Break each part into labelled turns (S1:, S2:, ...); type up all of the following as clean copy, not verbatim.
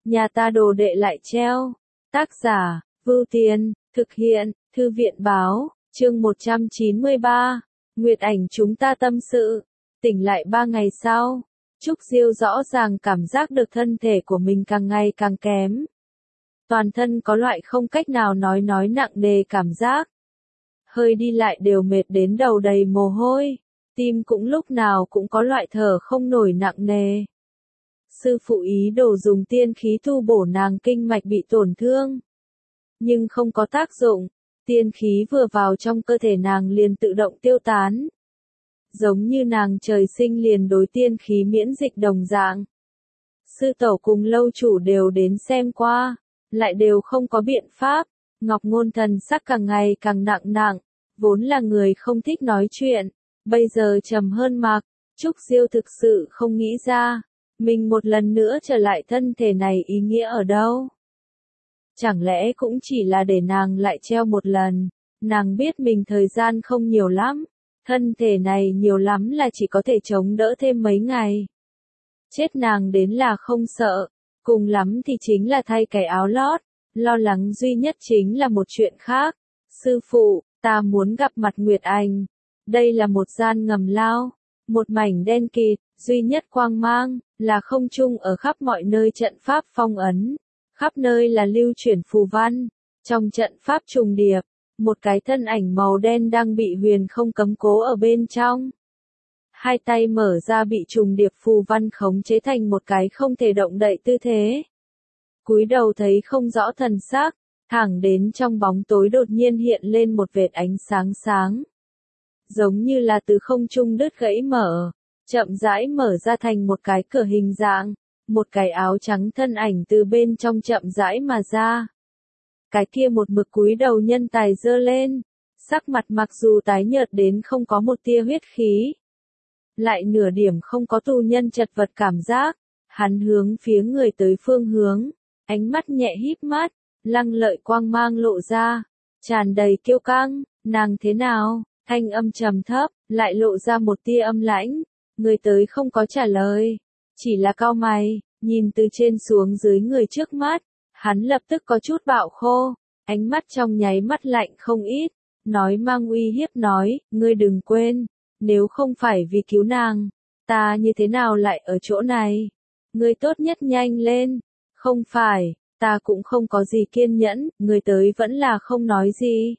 S1: nhà ta đồ đệ lại treo. Tác giả, Vưu Tiên, thực hiện, Thư viện báo, chương 193, Nguyệt Ảnh chúng ta tâm sự. Tỉnh lại 3 ngày sau, Trúc Diêu rõ ràng cảm giác được thân thể của mình càng ngày càng kém. Toàn thân có loại không cách nào nói nặng nề cảm giác. Hơi đi lại đều mệt đến đầu đầy mồ hôi, tim cũng lúc nào cũng có loại thở không nổi nặng nề. Sư phụ ý đồ dùng tiên khí tu bổ nàng kinh mạch bị tổn thương, nhưng không có tác dụng, tiên khí vừa vào trong cơ thể nàng liền tự động tiêu tán. Giống như nàng trời sinh liền đối tiên khí miễn dịch đồng dạng. Sư tổ cùng lâu chủ đều đến xem qua, lại đều không có biện pháp. Ngọc Ngôn thần sắc càng ngày càng nặng, vốn là người không thích nói chuyện, bây giờ trầm hơn mặc. Trúc Diêu thực sự không nghĩ ra, mình một lần nữa trở lại thân thể này ý nghĩa ở đâu. Chẳng lẽ cũng chỉ là để nàng lại treo một lần, nàng biết mình thời gian không nhiều lắm, thân thể này nhiều lắm là chỉ có thể chống đỡ thêm mấy ngày. Chết nàng đến là không sợ, cùng lắm thì chính là thay cái áo lót, lo lắng duy nhất chính là một chuyện khác. Sư phụ, ta muốn gặp mặt Nguyệt Ảnh. Đây là một gian ngầm lao, một mảnh đen kịt, duy nhất quang mang, là không trung ở khắp mọi nơi trận pháp phong ấn. Khắp nơi là lưu chuyển phù văn, trong trận pháp trùng điệp, một cái thân ảnh màu đen đang bị huyền không cấm cố ở bên trong. Hai tay mở ra bị trùng điệp phù văn khống chế thành một cái không thể động đậy tư thế. Cúi đầu thấy không rõ thần sắc, thẳng đến trong bóng tối đột nhiên hiện lên một vệt ánh sáng sáng. Giống như là từ không trung đứt gãy mở, chậm rãi mở ra thành một cái cửa hình dạng. Một cái áo trắng thân ảnh từ bên trong chậm rãi mà ra. Cái kia một mực cúi đầu nhân tài giơ lên, sắc mặt mặc dù tái nhợt đến không có một tia huyết khí, lại nửa điểm không có tù nhân chật vật cảm giác. Hắn hướng phía người tới phương hướng, ánh mắt nhẹ híp mắt, lăng lợi quang mang lộ ra, tràn đầy kiêu căng. Nàng thế nào? Thanh âm trầm thấp, lại lộ ra một tia âm lãnh. Người tới không có trả lời, chỉ là cau mày, nhìn từ trên xuống dưới người trước mắt, hắn lập tức có chút bạo khô, ánh mắt trong nháy mắt lạnh không ít, nói mang uy hiếp nói, ngươi đừng quên, nếu không phải vì cứu nàng, ta như thế nào lại ở chỗ này, ngươi tốt nhất nhanh lên, không phải, ta cũng không có gì kiên nhẫn, người tới vẫn là không nói gì.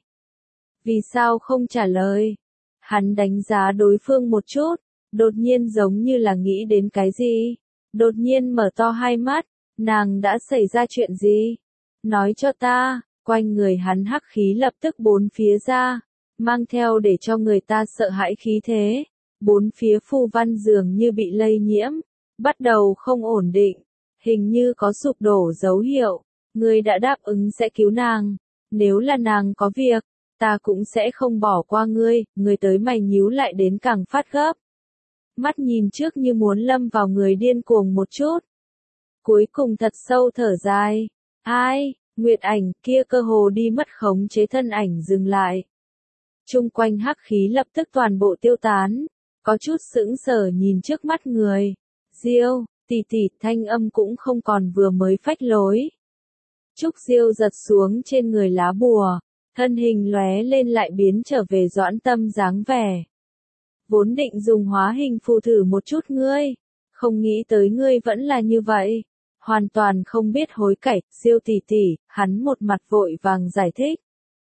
S1: Vì sao không trả lời? Hắn đánh giá đối phương một chút. Đột nhiên giống như là nghĩ đến cái gì, đột nhiên mở to hai mắt, nàng đã xảy ra chuyện gì? Nói cho ta. Quanh người hắn hắc khí lập tức bốn phía ra, mang theo để cho người ta sợ hãi khí thế, bốn phía phù văn dường như bị lây nhiễm, bắt đầu không ổn định, hình như có sụp đổ dấu hiệu. Ngươi đã đáp ứng sẽ cứu nàng, nếu là nàng có việc, ta cũng sẽ không bỏ qua ngươi. Người tới mày nhíu lại đến càng phát gấp. Mắt nhìn trước như muốn lâm vào người điên cuồng một chút. Cuối cùng thật sâu thở dài. Ai, Nguyệt Ảnh kia cơ hồ đi mất khống chế thân ảnh dừng lại. Trung quanh hắc khí lập tức toàn bộ tiêu tán. Có chút sững sờ nhìn trước mắt người. Diêu, tỷ tỷ thanh âm cũng không còn vừa mới phách lối. Trúc Diêu giật xuống trên người lá bùa. Thân hình lóe lên lại biến trở về Doãn Tâm dáng vẻ. Vốn định dùng hóa hình phù thử một chút ngươi, không nghĩ tới ngươi vẫn là như vậy, hoàn toàn không biết hối cải. Diêu tỷ tỷ, hắn một mặt vội vàng giải thích.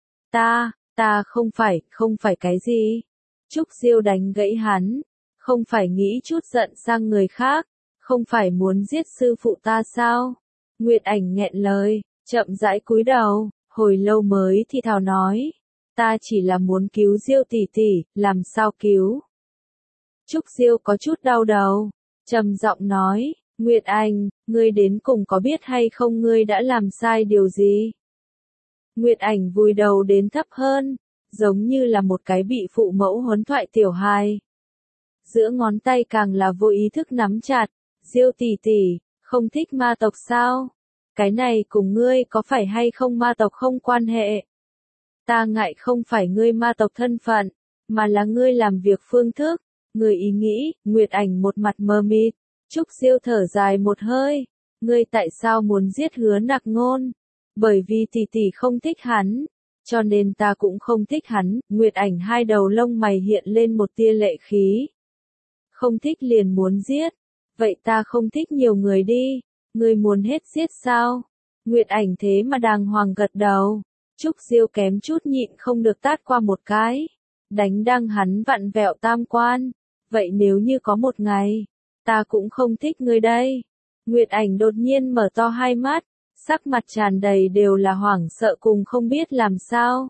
S1: Ta không phải cái gì. Trúc Diêu đánh gãy hắn, không phải nghĩ chút giận sang người khác, không phải muốn giết sư phụ ta sao? Nguyệt Ảnh nghẹn lời, chậm rãi cúi đầu, hồi lâu mới thì thào nói, ta chỉ là muốn cứu Diêu tỷ tỷ, làm sao cứu? Trúc Diêu có chút đau đầu, trầm giọng nói, Nguyệt Ảnh, ngươi đến cùng có biết hay không ngươi đã làm sai điều gì? Nguyệt Ảnh vùi đầu đến thấp hơn, giống như là một cái bị phụ mẫu huấn thoại tiểu hài. Giữa ngón tay càng là vô ý thức nắm chặt, Diêu tỷ tỷ, không thích ma tộc sao? Cái này cùng ngươi có phải hay không ma tộc không quan hệ. Ta ngại không phải ngươi ma tộc thân phận, mà là ngươi làm việc phương thức. Người ý nghĩ. Nguyệt Ảnh một mặt mờ mịt, Trúc Diêu thở dài một hơi, Ngươi tại sao muốn giết Hứa Nặc Ngôn? Bởi vì tỷ tỷ không thích hắn, cho nên ta cũng không thích hắn. Nguyệt Ảnh hai đầu lông mày hiện lên một tia lệ khí. Không thích liền muốn giết. Vậy ta không thích nhiều người đi. Ngươi muốn hết giết sao? Nguyệt Ảnh thế mà đàng hoàng gật đầu. Trúc Diêu kém chút nhịn không được tát qua một cái. Đánh đăng hắn vặn vẹo tam quan. Vậy nếu như có một ngày, ta cũng không thích ngươi đây. Nguyệt Ảnh đột nhiên mở to hai mắt, sắc mặt tràn đầy đều là hoảng sợ cùng không biết làm sao.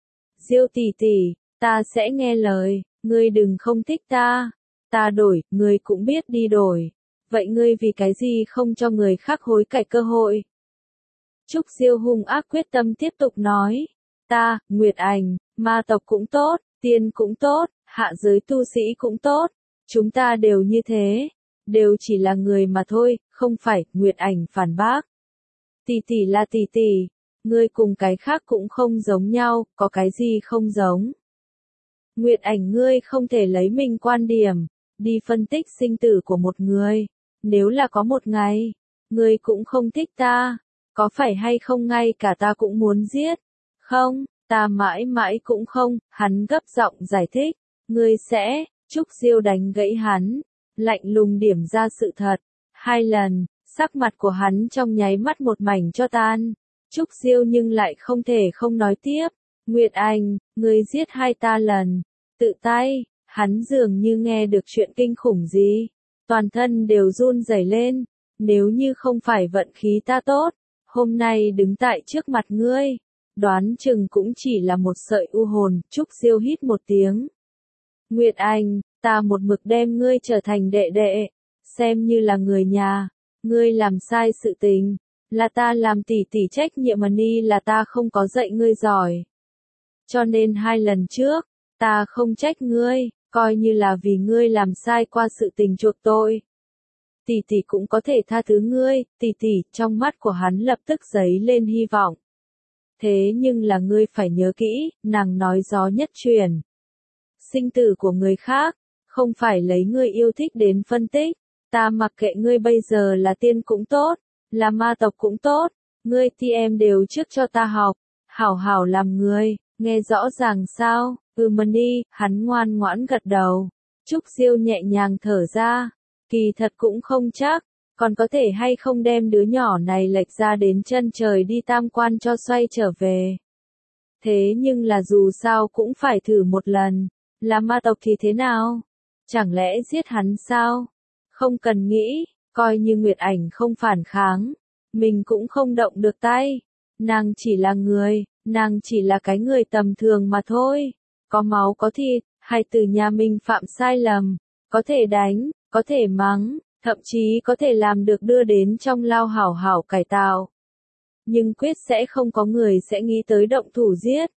S1: Diêu tỷ tỷ, ta sẽ nghe lời, ngươi đừng không thích ta. Ta đổi, ngươi cũng biết đi đổi. Vậy ngươi vì cái gì không cho người khác hối cải cơ hội? Trúc Diêu hung ác quyết tâm tiếp tục nói. Ta, Nguyệt Ảnh, ma tộc cũng tốt, tiên cũng tốt, hạ giới tu sĩ cũng tốt. Chúng ta đều như thế. Đều chỉ là người mà thôi, không phải. Nguyệt Ảnh phản bác. Tỷ tỷ là tỷ tỷ. Ngươi cùng cái khác cũng không giống nhau, có cái gì không giống? Nguyệt Ảnh, ngươi không thể lấy mình quan điểm, đi phân tích sinh tử của một người. Nếu là có một ngày, ngươi cũng không thích ta, có phải hay không ngay cả ta cũng muốn giết? Không, ta mãi mãi cũng không. Hắn gấp giọng giải thích. Ngươi sẽ. Trúc Diêu đánh gãy hắn, lạnh lùng điểm ra sự thật. 2 lần, sắc mặt của hắn trong nháy mắt một mảnh cho tan. Trúc Diêu nhưng lại không thể không nói tiếp. Nguyệt Ảnh, ngươi giết hai ta lần, tự tay. Hắn dường như nghe được chuyện kinh khủng gì, toàn thân đều run rẩy lên. Nếu như không phải vận khí ta tốt, hôm nay đứng tại trước mặt ngươi, đoán chừng cũng chỉ là một sợi u hồn. Trúc Diêu hít một tiếng. Nguyệt Ảnh, ta một mực đem ngươi trở thành đệ đệ, xem như là người nhà. Ngươi làm sai sự tình, là ta làm tỷ tỷ trách nhiệm mà ni là ta không có dạy ngươi giỏi. Cho nên 2 lần trước, ta không trách ngươi, coi như là vì ngươi làm sai qua sự tình chuộc tội. Tỷ tỷ cũng có thể tha thứ ngươi. Tỷ tỷ, trong mắt của hắn lập tức dấy lên hy vọng. Thế nhưng là ngươi phải nhớ kỹ, nàng nói gió nhất truyền. Sinh tử của người khác, không phải lấy ngươi yêu thích đến phân tích. Ta mặc kệ ngươi bây giờ là tiên cũng tốt, là ma tộc cũng tốt, ngươi thì em đều trước cho ta học, hảo hảo làm người, nghe rõ ràng sao? Mani, hắn ngoan ngoãn gật đầu. Trúc Diêu nhẹ nhàng thở ra, kỳ thật cũng không chắc, còn có thể hay không đem đứa nhỏ này lệch ra đến chân trời đi tam quan cho xoay trở về. Thế nhưng là dù sao cũng phải thử một lần, là ma tộc thì thế nào? Chẳng lẽ giết hắn sao? Không cần nghĩ, coi như Nguyệt Ảnh không phản kháng, mình cũng không động được tay. Nàng chỉ là người, nàng chỉ là cái người tầm thường mà thôi. Có máu có thịt, hay từ nhà mình phạm sai lầm, có thể đánh, có thể mắng, thậm chí có thể làm được đưa đến trong lao hảo hảo cải tạo. Nhưng quyết sẽ không có người sẽ nghĩ tới động thủ giết.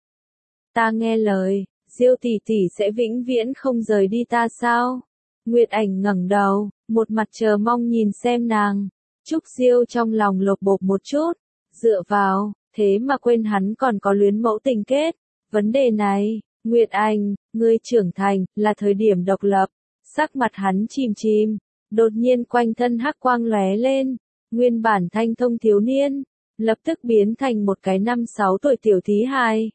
S1: Ta nghe lời, Diêu tỷ tỷ sẽ vĩnh viễn không rời đi ta sao? Nguyệt Ảnh ngẩng đầu, một mặt chờ mong nhìn xem nàng. Trúc Diêu trong lòng lột bột một chút, dựa vào, thế mà quên hắn còn có luyến mẫu tình kết. Vấn đề này, Nguyệt Ảnh, ngươi trưởng thành, là thời điểm độc lập. Sắc mặt hắn chìm chìm, đột nhiên quanh thân hắc quang lóe lên, nguyên bản thanh thông thiếu niên, lập tức biến thành một cái 5-6 tuổi tiểu thí hài.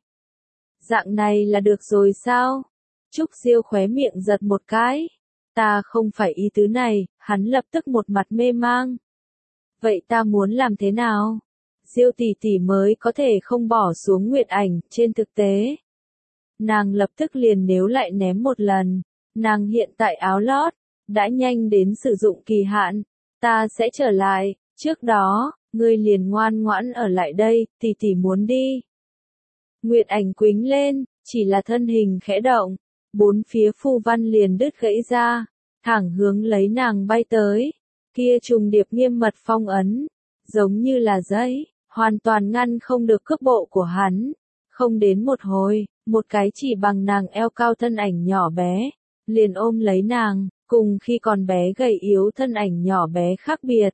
S1: Dạng này là được rồi sao? Trúc Diêu khóe miệng giật một cái. Ta không phải ý tứ này. Hắn lập tức một mặt mê mang. Vậy ta muốn làm thế nào? Diêu tỷ tỷ mới có thể không bỏ xuống Nguyệt Ảnh. Trên thực tế, nàng lập tức liền nếu lại ném một lần. Nàng hiện tại áo lót đã nhanh đến sử dụng kỳ hạn. Ta sẽ trở lại. Trước đó, ngươi liền ngoan ngoãn ở lại đây. Tỷ tỷ muốn đi. Nguyệt Ảnh quĩnh lên, chỉ là thân hình khẽ động, 4 phía phù văn liền đứt gãy ra, thẳng hướng lấy nàng bay tới. Kia trùng điệp nghiêm mật phong ấn, giống như là giấy, hoàn toàn ngăn không được cước bộ của hắn. Không đến một hồi, một cái chỉ bằng nàng eo cao thân ảnh nhỏ bé, liền ôm lấy nàng, cùng khi còn bé gầy yếu thân ảnh nhỏ bé khác biệt.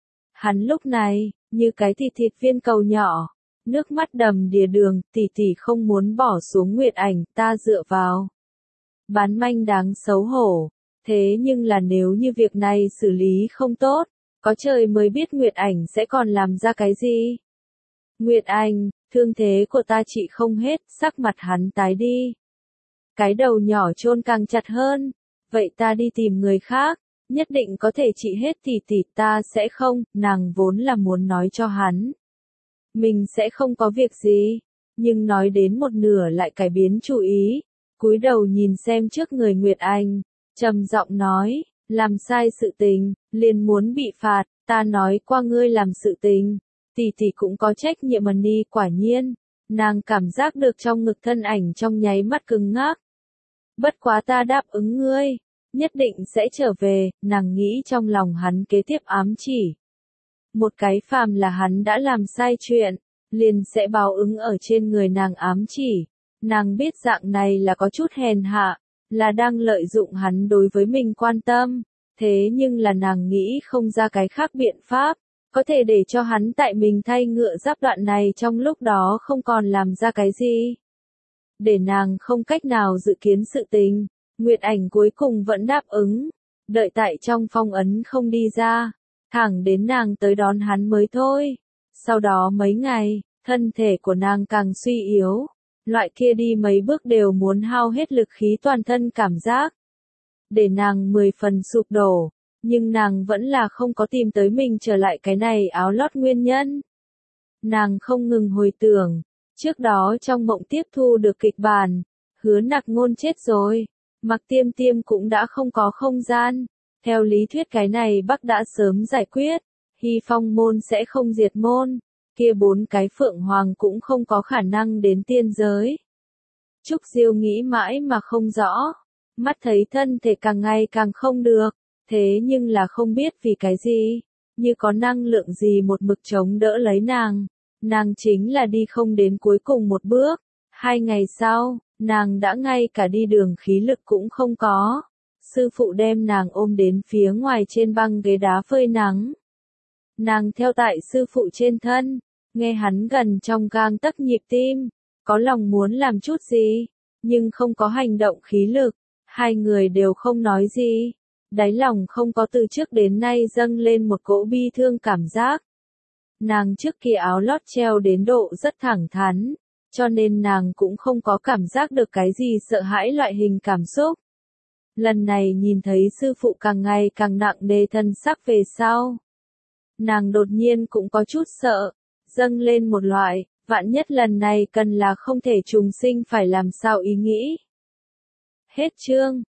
S1: Hắn lúc này, như cái thịt viên cầu nhỏ. Nước mắt đầm đìa đường, tỷ tỷ không muốn bỏ xuống Nguyệt Ảnh, ta dựa vào. Bán manh đáng xấu hổ. Thế nhưng là nếu như việc này xử lý không tốt, Có trời mới biết Nguyệt Ảnh sẽ còn làm ra cái gì. Nguyệt Ảnh, thương thế của ta trị không hết, sắc mặt hắn tái đi. Cái đầu nhỏ chôn càng chặt hơn. Vậy ta đi tìm người khác, nhất định có thể trị hết tỷ ta sẽ không, nàng vốn là muốn nói cho hắn. Mình sẽ không có việc gì, nhưng nói đến một nửa lại cải biến chủ ý, cúi đầu nhìn xem trước người Nguyệt Anh, trầm giọng nói, làm sai sự tình, liền muốn bị phạt, ta nói qua ngươi làm sự tình, tỷ cũng có trách nhiệm mà ni quả nhiên, nàng cảm giác được trong ngực thân ảnh trong nháy mắt cứng ngắc. Bất quá ta đáp ứng ngươi, nhất định sẽ trở về, nàng nghĩ trong lòng hắn kế tiếp ám chỉ. Một cái phàm là hắn đã làm sai chuyện, liền sẽ báo ứng ở trên người nàng ám chỉ. Nàng biết dạng này là có chút hèn hạ, là đang lợi dụng hắn đối với mình quan tâm, thế nhưng là nàng nghĩ không ra cái khác biện pháp, có thể để cho hắn tại mình thay ngựa giáp đoạn này trong lúc đó không còn làm ra cái gì. Để nàng không cách nào dự kiến sự tình, Nguyệt Ảnh cuối cùng vẫn đáp ứng, đợi tại trong phong ấn không đi ra, thẳng đến nàng tới đón hắn mới thôi. Sau đó mấy ngày, thân thể của nàng càng suy yếu, loại kia đi mấy bước đều muốn hao hết lực khí toàn thân cảm giác. Để nàng 10 phần sụp đổ, nhưng nàng vẫn là không có tìm tới mình trở lại cái này áo lót nguyên nhân. Nàng không ngừng hồi tưởng, trước đó trong mộng tiếp thu được kịch bản, Hứa Nặc Ngôn chết rồi, Mặc Tiêm Tiêm cũng đã không có không gian. Theo lý thuyết cái này Bắc đã sớm giải quyết, Hy Phong môn sẽ không diệt môn, kia 4 cái Phượng Hoàng cũng không có khả năng đến tiên giới. Trúc Diêu nghĩ mãi mà không rõ, mắt thấy thân thể càng ngày càng không được, thế nhưng là không biết vì cái gì, như có năng lượng gì một mực chống đỡ lấy nàng chính là đi không đến cuối cùng một bước. 2 ngày sau, nàng đã ngay cả đi đường khí lực cũng không có. Sư phụ đem nàng ôm đến phía ngoài trên băng ghế đá phơi nắng. Nàng theo tại sư phụ trên thân, nghe hắn gần trong gang tấc nhịp tim, có lòng muốn làm chút gì, nhưng không có hành động khí lực, hai người đều không nói gì, đáy lòng không có từ trước đến nay dâng lên một cỗ bi thương cảm giác. Nàng trước kia áo lót treo đến độ rất thẳng thắn, cho nên nàng cũng không có cảm giác được cái gì sợ hãi loại hình cảm xúc. Lần này nhìn thấy sư phụ càng ngày càng nặng nề thân sắc về sau. Nàng đột nhiên cũng có chút sợ, dâng lên một loại, vạn nhất lần này cần là không thể trùng sinh phải làm sao ý nghĩ. Hết chương.